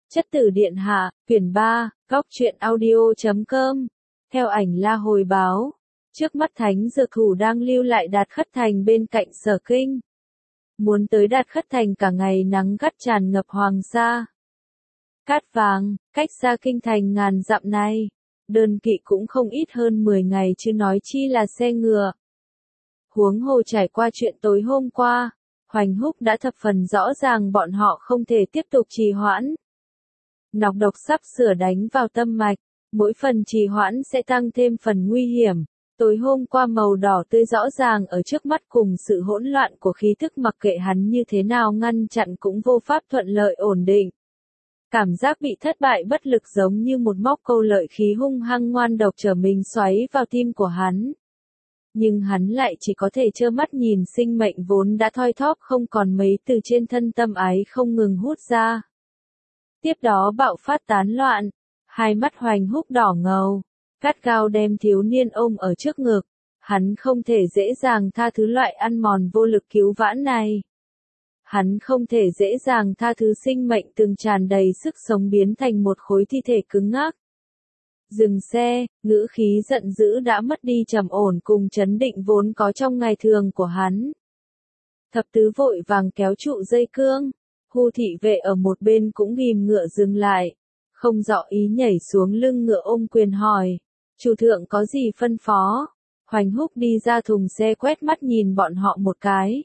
Chất tử điện hạ, quyển 3, góc truyện audio.com. Theo ảnh La hồi báo, trước mắt Thánh Dược Thủ đang lưu lại Đạt Khất Thành bên cạnh Sở Kinh. Muốn tới Đạt Khất Thành cả ngày nắng gắt tràn ngập hoàng sa. Cát vàng, cách xa kinh thành ngàn dặm này, đơn kỵ cũng không ít hơn 10 ngày chứ nói chi là xe ngựa. Huống hồ trải qua chuyện tối hôm qua, Hoành Húc đã thập phần rõ ràng bọn họ không thể tiếp tục trì hoãn. Nọc độc sắp sửa đánh vào tâm mạch, mỗi phần trì hoãn sẽ tăng thêm phần nguy hiểm. Tối hôm qua màu đỏ tươi rõ ràng ở trước mắt cùng sự hỗn loạn của khí thức mặc kệ hắn như thế nào ngăn chặn cũng vô pháp thuận lợi ổn định. Cảm giác bị thất bại bất lực giống như một móc câu lợi khí hung hăng ngoan độc trở mình xoáy vào tim của hắn. Nhưng hắn lại chỉ có thể trơ mắt nhìn sinh mệnh vốn đã thoi thóp không còn mấy từ trên thân tâm ái không ngừng hút ra. Tiếp đó bạo phát tán loạn, hai mắt Hoành Húc đỏ ngầu, gắt gao đem thiếu niên ôm ở trước ngực, hắn không thể dễ dàng tha thứ loại ăn mòn vô lực cứu vãn này. Hắn không thể dễ dàng tha thứ sinh mệnh từng tràn đầy sức sống biến thành một khối thi thể cứng ngắc. Dừng xe, ngữ khí giận dữ đã mất đi trầm ổn cùng chấn định vốn có trong ngày thường của hắn. Thập tứ vội vàng kéo trụ dây cương, Hu thị vệ ở một bên cũng ghim ngựa dừng lại, không rõ ý nhảy xuống lưng ngựa ôm quyền hỏi, chủ thượng có gì phân phó? Hoành Húc đi ra thùng xe quét mắt nhìn bọn họ một cái.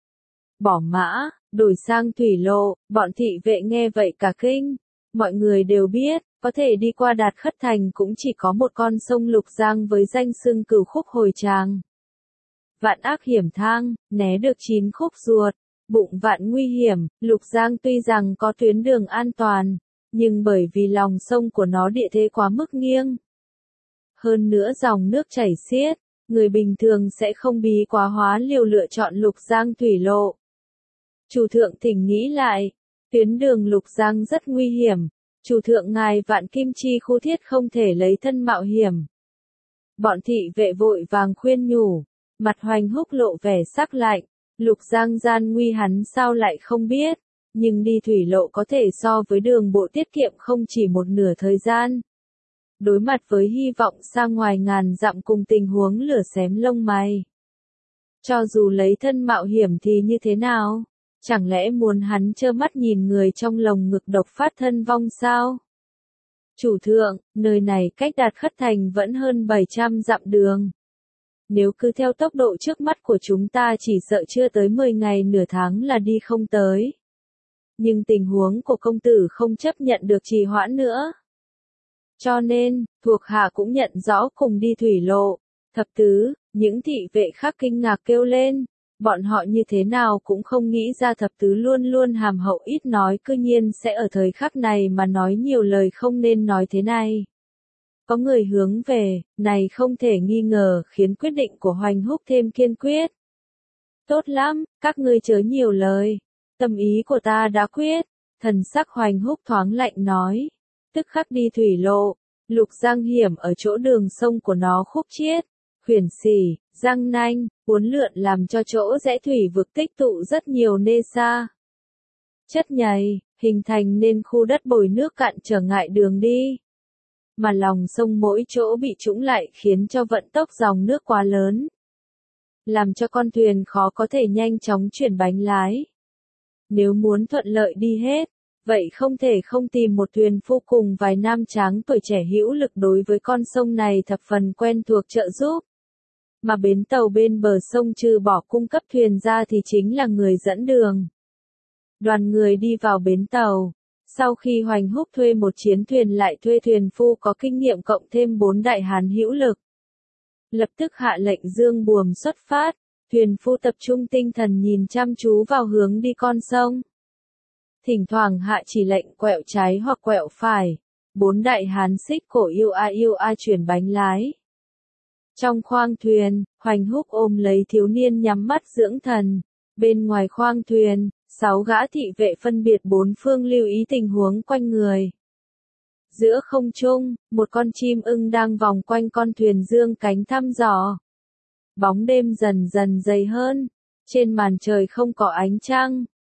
Bỏ mã, đổi sang thủy lộ, bọn thị vệ nghe vậy cả kinh. Mọi người đều biết, có thể đi qua Đạt Khất Thành cũng chỉ có một con sông Lục Giang với danh xưng Cửu Khúc Hồi Tràng. Vạn ác hiểm thang, né được 9 khúc ruột, bụng vạn nguy hiểm, Lục Giang tuy rằng có tuyến đường an toàn, nhưng bởi vì lòng sông của nó địa thế quá mức nghiêng. Hơn nữa dòng nước chảy xiết, người bình thường sẽ không bí quá hóa liều lựa chọn Lục Giang thủy lộ. Chủ thượng thỉnh nghĩ lại, tuyến đường Lục Giang rất nguy hiểm, chủ thượng ngài Vạn Kim Chi khu thiết không thể lấy thân mạo hiểm. Bọn thị vệ vội vàng khuyên nhủ, mặt Hoành Húc lộ vẻ sắc lạnh, Lục Giang gian nguy hắn sao lại không biết, nhưng đi thủy lộ có thể so với đường bộ tiết kiệm không chỉ một nửa thời gian. Đối mặt với hy vọng xa ngoài ngàn dặm cùng tình huống lửa xém lông mày. Cho dù lấy thân mạo hiểm thì như thế nào? Chẳng lẽ muốn hắn trơ mắt nhìn người trong lồng ngực độc phát thân vong sao? Chủ thượng, nơi này cách Đạt Khất Thành vẫn hơn 700 dặm đường. Nếu cứ theo tốc độ trước mắt của chúng ta chỉ sợ chưa tới 10 ngày nửa tháng là đi không tới. Nhưng tình huống của công tử không chấp nhận được trì hoãn nữa. Cho nên, thuộc hạ cũng nhận rõ cùng đi thủy lộ. Thập tứ, những thị vệ khác kinh ngạc kêu lên. Bọn họ như thế nào cũng không nghĩ ra thập tứ luôn luôn hàm hậu ít nói cư nhiên sẽ ở thời khắc này mà nói nhiều lời không nên nói thế này. Có người hướng về, này không thể nghi ngờ khiến quyết định của Hoành Húc thêm kiên quyết. Tốt lắm, các ngươi chớ nhiều lời. Tâm ý của ta đã quyết. Thần sắc Hoành Húc thoáng lạnh nói. Tức khắc đi thủy lộ. Lục Giang hiểm ở chỗ đường sông của nó khúc chiết. Khuyển xỉ, răng nanh, uốn lượn làm cho chỗ rẽ thủy vực tích tụ rất nhiều nê sa. Chất nhầy, hình thành nên khu đất bồi nước cạn trở ngại đường đi. Mà lòng sông mỗi chỗ bị trũng lại khiến cho vận tốc dòng nước quá lớn. Làm cho con thuyền khó có thể nhanh chóng chuyển bánh lái. Nếu muốn thuận lợi đi hết, vậy không thể không tìm một thuyền phu cùng vài nam tráng tuổi trẻ hữu lực đối với con sông này thập phần quen thuộc trợ giúp. Mà bến tàu bên bờ sông trừ bỏ cung cấp thuyền ra thì chính là người dẫn đường. Đoàn người đi vào bến tàu. Sau khi Hoành Húc thuê một chiến thuyền lại thuê thuyền phu có kinh nghiệm cộng thêm 4 đại hán hữu lực. Lập tức hạ lệnh dương buồm xuất phát, thuyền phu tập trung tinh thần nhìn chăm chú vào hướng đi con sông. Thỉnh thoảng hạ chỉ lệnh quẹo trái hoặc quẹo phải, 4 đại hán xích cổ yêu a chuyển bánh lái. Trong khoang thuyền, Hoành Húc ôm lấy thiếu niên nhắm mắt dưỡng thần. Bên ngoài khoang thuyền, 6 gã thị vệ phân biệt 4 phương lưu ý tình huống quanh người. Giữa không trung, một con chim ưng đang vòng quanh con thuyền dương cánh thăm dò. Bóng đêm dần dần dày hơn. Trên màn trời không có ánh trăng.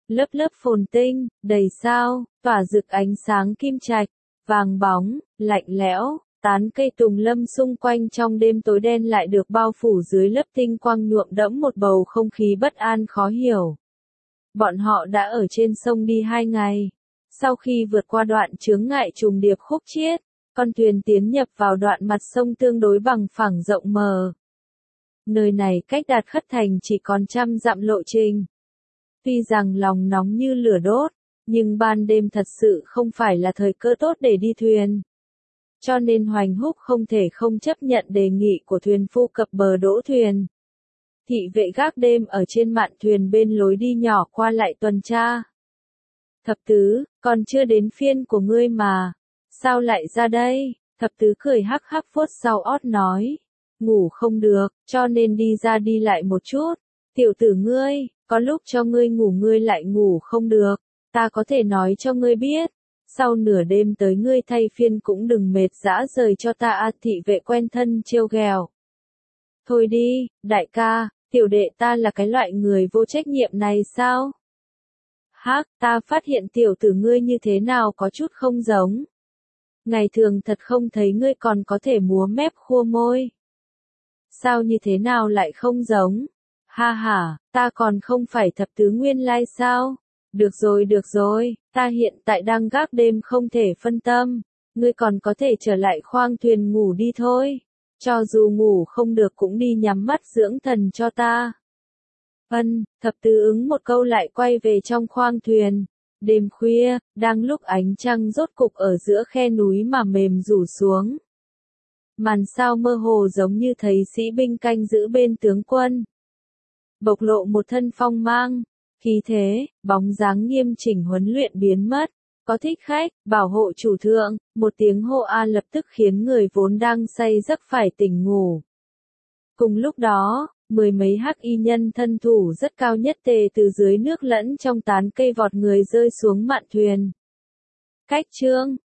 lớp lớp phồn tinh, đầy sao, tỏa rực ánh sáng kim trạch, vàng bóng, lạnh lẽo, tán cây tùng lâm xung quanh trong đêm tối đen lại được bao phủ dưới lớp tinh quang nhuộm đẫm một bầu không khí bất an khó hiểu. Bọn họ đã ở trên sông đi 2 ngày. Sau khi vượt qua đoạn chướng ngại trùng điệp khúc chiết, con thuyền tiến nhập vào đoạn mặt sông tương đối bằng phẳng rộng mờ. Nơi này cách Đạt Khất Thành chỉ còn 100 dặm lộ trình. Tuy rằng lòng nóng như lửa đốt, nhưng ban đêm thật sự không phải là thời cơ tốt để đi thuyền. Cho nên Hoành Húc không thể không chấp nhận đề nghị của thuyền phu cập bờ đỗ thuyền. Thị vệ gác đêm ở trên mạn thuyền bên lối đi nhỏ qua lại tuần tra. Thập tứ, còn chưa đến phiên của ngươi mà. Sao lại ra đây? Thập tứ cười hắc hắc vuốt sau ót nói. Ngủ không được, cho nên đi ra đi lại một chút. Tiểu tử ngươi, có lúc cho ngươi ngủ ngươi lại ngủ không được. Ta có thể nói cho ngươi biết. Sau nửa đêm tới ngươi thay phiên cũng đừng mệt dã rời cho ta. Thị vệ quen thân trêu ghẹo. Thôi đi, đại ca, tiểu đệ ta là cái loại người vô trách nhiệm này sao? Hắc, ta phát hiện tiểu tử ngươi như thế nào có chút không giống. Ngày thường thật không thấy ngươi còn có thể múa mép khua môi. Sao như thế nào lại không giống? Ha ha, ta còn không phải thập tứ nguyên lai sao? Được rồi, ta hiện tại đang gác đêm không thể phân tâm. Ngươi còn có thể trở lại khoang thuyền ngủ đi thôi. Cho dù ngủ không được cũng đi nhắm mắt dưỡng thần cho ta. Thập tứ ứng một câu lại quay về trong khoang thuyền. Đêm khuya, đang lúc ánh trăng rốt cục ở giữa khe núi mà mềm rủ xuống. Màn sao mơ hồ giống như thấy sĩ binh canh giữ bên tướng quân. Bộc lộ một thân phong mang, khí thế, bóng dáng nghiêm chỉnh huấn luyện biến mất. Có thích khách, bảo hộ chủ thượng, một tiếng hô a lập tức khiến người vốn đang say giấc phải tỉnh ngủ. Cùng lúc đó, 10 mấy hắc y nhân thân thủ rất cao nhất tề từ dưới nước lẫn trong tán cây vọt người rơi xuống mạn thuyền. Cách trương,